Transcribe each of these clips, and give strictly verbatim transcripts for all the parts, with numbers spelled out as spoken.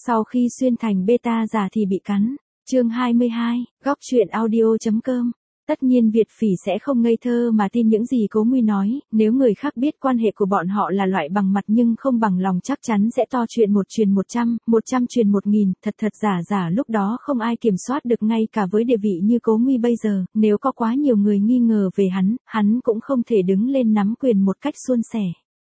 Sau khi xuyên thành beta giả thì bị cắn. Chương hai mươi hai, góc truyện audio.com. Tất nhiên Việt Phỉ sẽ không ngây thơ mà tin những gì Cố Nguy nói, nếu người khác biết quan hệ của bọn họ là loại bằng mặt nhưng không bằng lòng chắc chắn sẽ to chuyện một truyền một trăm, một trăm truyền một nghìn, thật thật giả giả lúc đó không ai kiểm soát được ngay cả với địa vị như Cố Nguy bây giờ, nếu có quá nhiều người nghi ngờ về hắn, hắn cũng không thể đứng lên nắm quyền một cách suôn sẻ.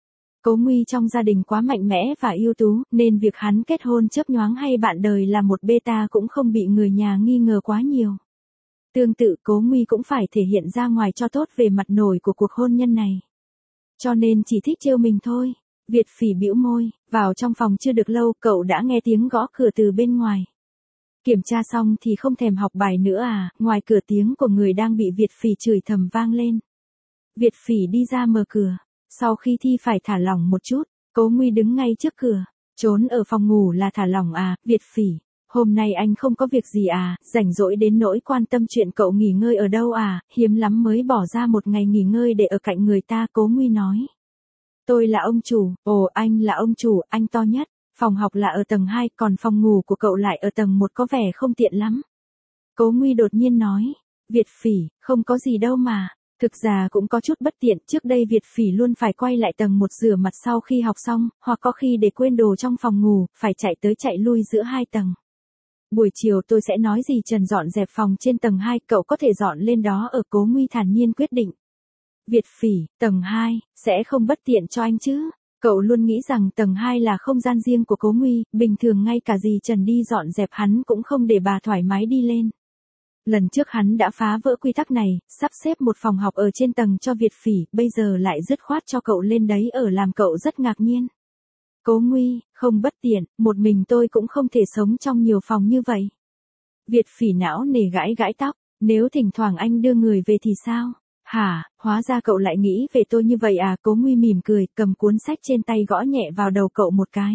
Cố Nguy trong gia đình quá mạnh mẽ và ưu tú, nên việc hắn kết hôn chớp nhoáng hay bạn đời là một beta cũng không bị người nhà nghi ngờ quá nhiều. Tương tự Cố Nguy cũng phải thể hiện ra ngoài cho tốt về mặt nổi của cuộc hôn nhân này. Cho nên chỉ thích trêu mình thôi. Việt Phỉ bĩu môi, vào trong phòng chưa được lâu cậu đã nghe tiếng gõ cửa từ bên ngoài. Kiểm tra xong thì không thèm học bài nữa à, ngoài cửa tiếng của người đang bị Việt Phỉ chửi thầm vang lên. Việt Phỉ đi ra mở cửa. Sau khi thi phải thả lỏng một chút, Cố Nguy đứng ngay trước cửa. Trốn ở phòng ngủ là thả lỏng à, Việt Phỉ. Hôm nay anh không có việc gì à, rảnh rỗi đến nỗi quan tâm chuyện cậu nghỉ ngơi ở đâu à, hiếm lắm mới bỏ ra một ngày nghỉ ngơi để ở cạnh người ta, Cố Nguy nói. Tôi là ông chủ, ồ anh là ông chủ, anh to nhất, phòng học là ở tầng hai, còn phòng ngủ của cậu lại ở tầng một có vẻ không tiện lắm. Cố Nguy đột nhiên nói, Việt Phỉ, không có gì đâu mà. Thực ra cũng có chút bất tiện, trước đây Việt Phỉ luôn phải quay lại tầng một rửa mặt sau khi học xong, hoặc có khi để quên đồ trong phòng ngủ, phải chạy tới chạy lui giữa hai tầng. Buổi chiều tôi sẽ nói gì Trần dọn dẹp phòng trên tầng hai, cậu có thể dọn lên đó ở, Cố Nguy thản nhiên quyết định. Việt Phỉ, tầng hai, sẽ không bất tiện cho anh chứ? Cậu luôn nghĩ rằng tầng hai là không gian riêng của Cố Nguy, bình thường ngay cả dì Trần đi dọn dẹp hắn cũng không để bà thoải mái đi lên. Lần trước hắn đã phá vỡ quy tắc này, sắp xếp một phòng học ở trên tầng cho Việt Phỉ, bây giờ lại dứt khoát cho cậu lên đấy ở làm cậu rất ngạc nhiên. Cố Nguy, không bất tiện, một mình tôi cũng không thể sống trong nhiều phòng như vậy. Việt Phỉ não nề gãi gãi tóc, nếu thỉnh thoảng anh đưa người về thì sao? Hả, hóa ra cậu lại nghĩ về tôi như vậy à? Cố Nguy mỉm cười, cầm cuốn sách trên tay gõ nhẹ vào đầu cậu một cái.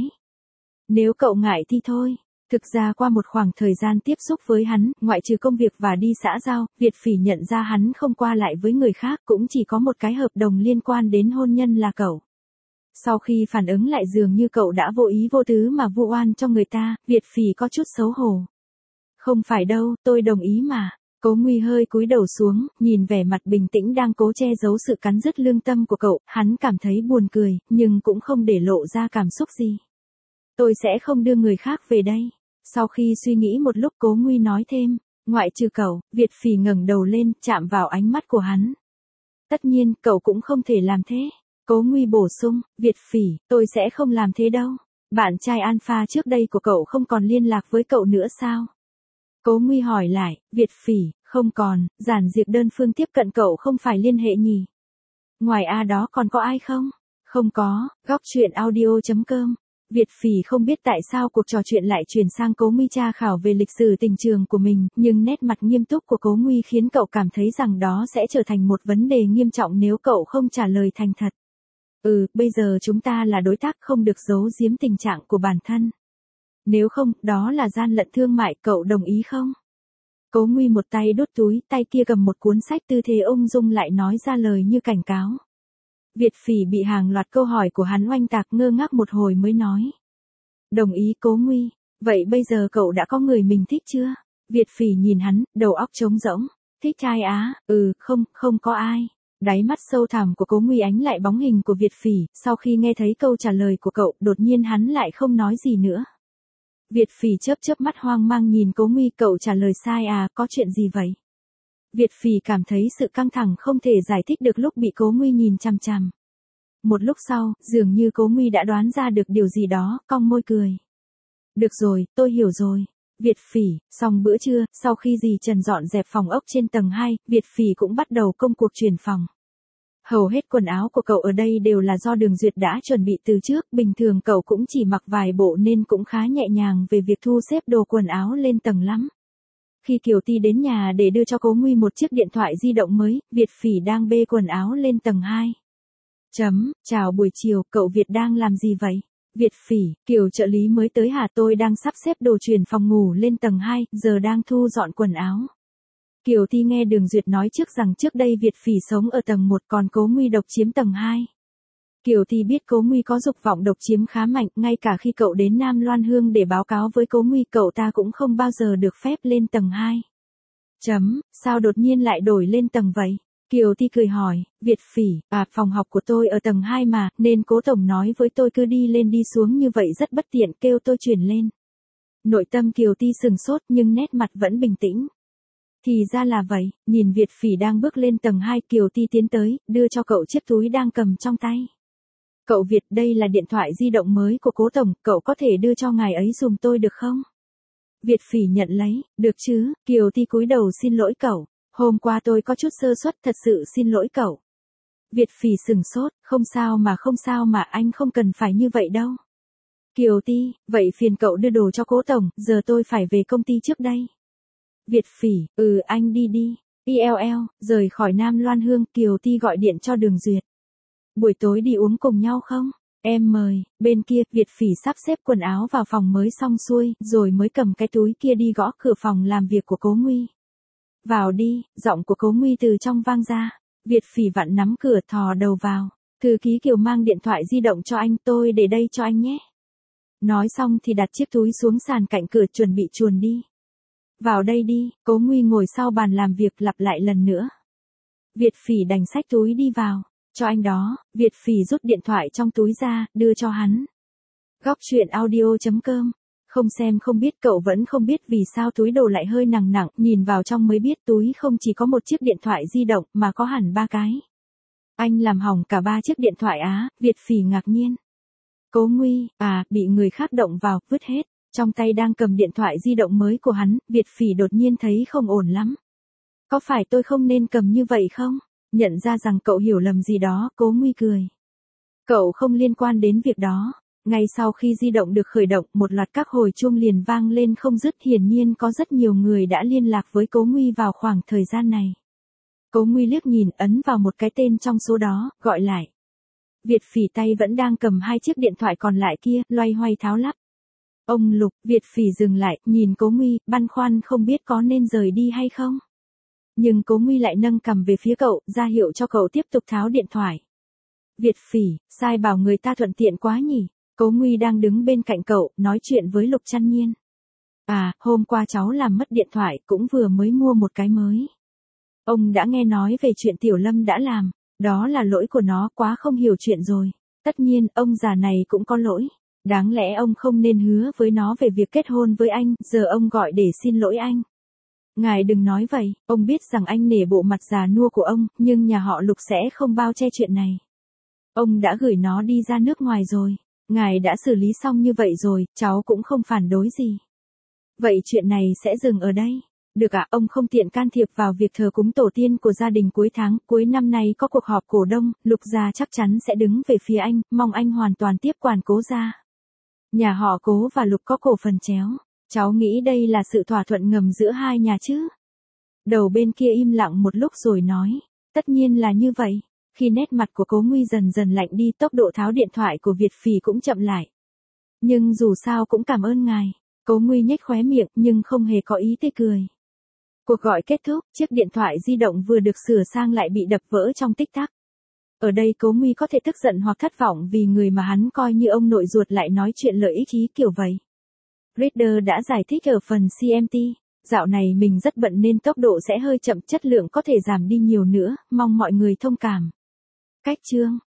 Nếu cậu ngại thì thôi. Thực ra qua một khoảng thời gian tiếp xúc với hắn, ngoại trừ công việc và đi xã giao, Việt Phỉ nhận ra hắn không qua lại với người khác, cũng chỉ có một cái hợp đồng liên quan đến hôn nhân là cậu. Sau khi phản ứng lại dường như cậu đã vô ý vô tứ mà vu oan cho người ta, Việt Phỉ có chút xấu hổ. Không phải đâu, tôi đồng ý mà. Cố Nguy hơi cúi đầu xuống, nhìn vẻ mặt bình tĩnh đang cố che giấu sự cắn rứt lương tâm của cậu, hắn cảm thấy buồn cười, nhưng cũng không để lộ ra cảm xúc gì. Tôi sẽ không đưa người khác về đây. Sau khi suy nghĩ một lúc Cố Nguy nói thêm, ngoại trừ cậu, Việt Phỉ ngẩng đầu lên, chạm vào ánh mắt của hắn. Tất nhiên, cậu cũng không thể làm thế. Cố Nguy bổ sung, Việt Phỉ, tôi sẽ không làm thế đâu. Bạn trai Alpha trước đây của cậu không còn liên lạc với cậu nữa sao? Cố Nguy hỏi lại, Việt Phỉ, không còn, Giản Diệp đơn phương tiếp cận cậu không phải liên hệ nhỉ? Ngoài A đó còn có ai không? Không có, góc truyện audio.com. Việt Phỉ không biết tại sao cuộc trò chuyện lại chuyển sang Cố Nguy tra khảo về lịch sử tình trường của mình, nhưng nét mặt nghiêm túc của Cố Nguy khiến cậu cảm thấy rằng đó sẽ trở thành một vấn đề nghiêm trọng nếu cậu không trả lời thành thật. Ừ, bây giờ chúng ta là đối tác, không được giấu giếm tình trạng của bản thân. Nếu không, đó là gian lận thương mại, cậu đồng ý không? Cố Nguy một tay đút túi, tay kia cầm một cuốn sách, tư thế ung dung lại nói ra lời như cảnh cáo. Việt Phỉ bị hàng loạt câu hỏi của hắn oanh tạc, ngơ ngác một hồi mới nói. Đồng ý Cố Nguy, vậy bây giờ cậu đã có người mình thích chưa? Việt Phỉ nhìn hắn, đầu óc trống rỗng. Thích trai á, ừ, không, không có ai. Đáy mắt sâu thẳm của Cố Nguy ánh lại bóng hình của Việt Phỉ, sau khi nghe thấy câu trả lời của cậu, đột nhiên hắn lại không nói gì nữa. Việt Phỉ chớp chớp mắt hoang mang nhìn Cố Nguy, cậu trả lời sai à, có chuyện gì vậy? Việt Phỉ cảm thấy sự căng thẳng không thể giải thích được lúc bị Cố Nguy nhìn chằm chằm. Một lúc sau, dường như Cố Nguy đã đoán ra được điều gì đó, cong môi cười. Được rồi, tôi hiểu rồi. Việt Phỉ, xong bữa trưa, sau khi dì Trần dọn dẹp phòng ốc trên tầng hai, Việt Phỉ cũng bắt đầu công cuộc chuyển phòng. Hầu hết quần áo của cậu ở đây đều là do Đường Duyệt đã chuẩn bị từ trước, bình thường cậu cũng chỉ mặc vài bộ nên cũng khá nhẹ nhàng về việc thu xếp đồ quần áo lên tầng lắm. Khi Kiều Ti đến nhà để đưa cho Cố Nguy một chiếc điện thoại di động mới, Việt Phỉ đang bê quần áo lên tầng hai. Chấm, chào buổi chiều, cậu Việt đang làm gì vậy? Việt Phỉ, Kiều trợ lý mới tới hả, tôi đang sắp xếp đồ chuyển phòng ngủ lên tầng hai, giờ đang thu dọn quần áo. Kiều Ti nghe Đường Duyệt nói trước rằng trước đây Việt Phỉ sống ở tầng một còn Cố Nguy độc chiếm tầng hai. Kiều Thi biết Cố Nguy có dục vọng độc chiếm khá mạnh, ngay cả khi cậu đến Nam Loan Hương để báo cáo với Cố Nguy, cậu ta cũng không bao giờ được phép lên tầng hai. Chấm, sao đột nhiên lại đổi lên tầng vậy? Kiều Thi cười hỏi, Việt Phỉ, à, phòng học của tôi ở tầng hai mà, nên Cố Tổng nói với tôi cứ đi lên đi xuống như vậy rất bất tiện, kêu tôi chuyển lên. Nội tâm Kiều Thi sừng sốt nhưng nét mặt vẫn bình tĩnh. Thì ra là vậy, nhìn Việt Phỉ đang bước lên tầng hai, Kiều Thi tiến tới, đưa cho cậu chiếc túi đang cầm trong tay. Cậu Việt, đây là điện thoại di động mới của Cố Tổng, cậu có thể đưa cho ngài ấy dùm tôi được không? Việt Phỉ nhận lấy, được chứ, Kiều Thi cúi đầu xin lỗi cậu. Hôm qua tôi có chút sơ suất, thật sự xin lỗi cậu. Việt Phỉ sừng sốt, không sao mà không sao mà anh không cần phải như vậy đâu. Kiều Thi, vậy phiền cậu đưa đồ cho Cố Tổng, giờ tôi phải về công ty trước đây. Việt Phỉ, ừ anh đi đi. i lờ lờ, rời khỏi Nam Loan Hương, Kiều Thi gọi điện cho Đường Duyệt. Buổi tối đi uống cùng nhau không? Em mời. Bên kia, Việt Phỉ sắp xếp quần áo vào phòng mới xong xuôi, rồi mới cầm cái túi kia đi gõ cửa phòng làm việc của Cố Nguy. Vào đi, giọng của Cố Nguy từ trong vang ra. Việt Phỉ vặn nắm cửa, thò đầu vào. Thư ký Kiều mang điện thoại di động cho anh, tôi để đây cho anh nhé. Nói xong thì đặt chiếc túi xuống sàn cạnh cửa, chuẩn bị chuồn đi. Vào đây đi, Cố Nguy ngồi sau bàn làm việc lặp lại lần nữa. Việt Phỉ đành xách túi đi vào. Cho anh đó, Việt Phỉ rút điện thoại trong túi ra, đưa cho hắn. Góc truyện audio chấm com. Không xem không biết, cậu vẫn không biết vì sao túi đồ lại hơi nặng nặng, nhìn vào trong mới biết túi không chỉ có một chiếc điện thoại di động mà có hẳn ba cái. Anh làm hỏng cả ba chiếc điện thoại á, Việt Phỉ ngạc nhiên. Cố Nguy, à, bị người khác động vào, vứt hết. Trong tay đang cầm điện thoại di động mới của hắn, Việt Phỉ đột nhiên thấy không ổn lắm. Có phải tôi không nên cầm như vậy không? Nhận ra rằng cậu hiểu lầm gì đó, Cố Nguy cười. Cậu không liên quan đến việc đó. Ngay sau khi di động được khởi động, một loạt các hồi chuông liền vang lên không dứt, hiển nhiên có rất nhiều người đã liên lạc với Cố Nguy vào khoảng thời gian này. Cố Nguy liếc nhìn, ấn vào một cái tên trong số đó, gọi lại. Việt Phỉ tay vẫn đang cầm hai chiếc điện thoại còn lại kia, loay hoay tháo lắp. Ông Lục, Việt Phỉ dừng lại, nhìn Cố Nguy, băn khoăn không biết có nên rời đi hay không. Nhưng Cố Nguy lại nâng cằm về phía cậu, ra hiệu cho cậu tiếp tục tháo điện thoại. Việt Phỉ, sai bảo người ta thuận tiện quá nhỉ. Cố Nguy đang đứng bên cạnh cậu, nói chuyện với Lục Trăn Nhiên. À, hôm qua cháu làm mất điện thoại, cũng vừa mới mua một cái mới. Ông đã nghe nói về chuyện Tiểu Lâm đã làm, đó là lỗi của nó, quá không hiểu chuyện rồi. Tất nhiên, ông già này cũng có lỗi. Đáng lẽ ông không nên hứa với nó về việc kết hôn với anh, giờ ông gọi để xin lỗi anh. Ngài đừng nói vậy, ông biết rằng anh nể bộ mặt già nua của ông, nhưng nhà họ Lục sẽ không bao che chuyện này. Ông đã gửi nó đi ra nước ngoài rồi. Ngài đã xử lý xong như vậy rồi, cháu cũng không phản đối gì. Vậy chuyện này sẽ dừng ở đây. Được ạ, ông không tiện can thiệp vào việc thờ cúng tổ tiên của gia đình cuối tháng, cuối năm nay có cuộc họp cổ đông, Lục gia chắc chắn sẽ đứng về phía anh, mong anh hoàn toàn tiếp quản Cố gia. Nhà họ Cố và Lục có cổ phần chéo. Cháu nghĩ đây là sự thỏa thuận ngầm giữa hai nhà chứ? Đầu bên kia im lặng một lúc rồi nói, tất nhiên là như vậy. Khi nét mặt của Cố Nguy dần dần lạnh đi, tốc độ tháo điện thoại của Việt Phỉ cũng chậm lại. Nhưng dù sao cũng cảm ơn ngài. Cố Nguy nhếch khóe miệng nhưng không hề có ý tươi cười. Cuộc gọi kết thúc, chiếc điện thoại di động vừa được sửa sang lại bị đập vỡ trong tích tắc. Ở đây Cố Nguy có thể tức giận hoặc thất vọng vì người mà hắn coi như ông nội ruột lại nói chuyện lợi ích ý kiểu vậy. Reader đã giải thích ở phần xê em tê. Dạo này mình rất bận nên tốc độ sẽ hơi chậm, chất lượng có thể giảm đi nhiều nữa, mong mọi người thông cảm. Cách chương